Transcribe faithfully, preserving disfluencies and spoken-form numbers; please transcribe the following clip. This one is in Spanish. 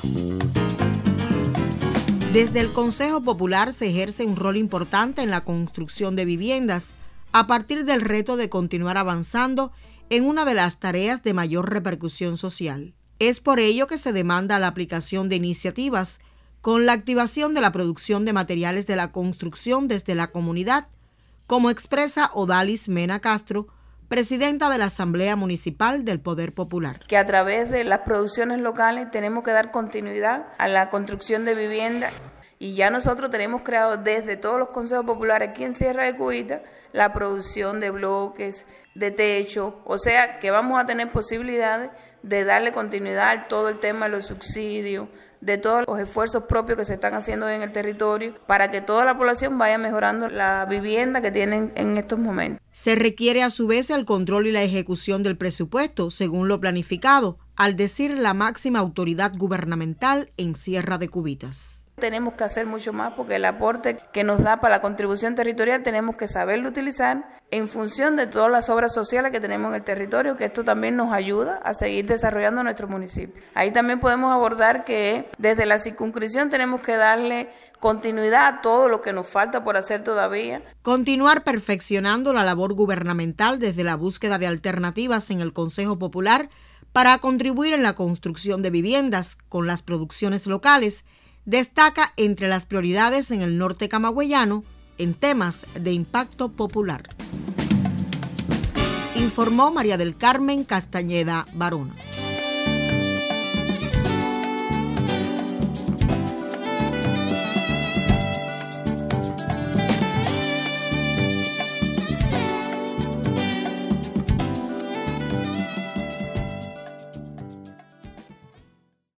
Desde el Consejo Popular se ejerce un rol importante en la construcción de viviendas a partir del reto de continuar avanzando en una de las tareas de mayor repercusión social. Es por ello que se demanda la aplicación de iniciativas con la activación de la producción de materiales de la construcción desde la comunidad, como expresa Odalis Mena Castro, presidenta de la Asamblea Municipal del Poder Popular. Que a través de las producciones locales tenemos que dar continuidad a la construcción de viviendas y ya nosotros tenemos creado desde todos los consejos populares aquí en Sierra de Cubita la producción de bloques, de techo, o sea que vamos a tener posibilidades de darle continuidad a todo el tema de los subsidios, de todos los esfuerzos propios que se están haciendo en el territorio para que toda la población vaya mejorando la vivienda que tienen en estos momentos. Se requiere a su vez el control y la ejecución del presupuesto según lo planificado, al decir la máxima autoridad gubernamental en Sierra de Cubitas. Tenemos que hacer mucho más porque el aporte que nos da para la contribución territorial tenemos que saberlo utilizar en función de todas las obras sociales que tenemos en el territorio, que esto también nos ayuda a seguir desarrollando nuestro municipio. Ahí también podemos abordar que desde la circunscripción tenemos que darle continuidad a todo lo que nos falta por hacer todavía. Continuar perfeccionando la labor gubernamental desde la búsqueda de alternativas en el Consejo Popular para contribuir en la construcción de viviendas con las producciones locales destaca entre las prioridades en el norte camagüeyano en temas de impacto popular. Informó María del Carmen Castañeda Barona.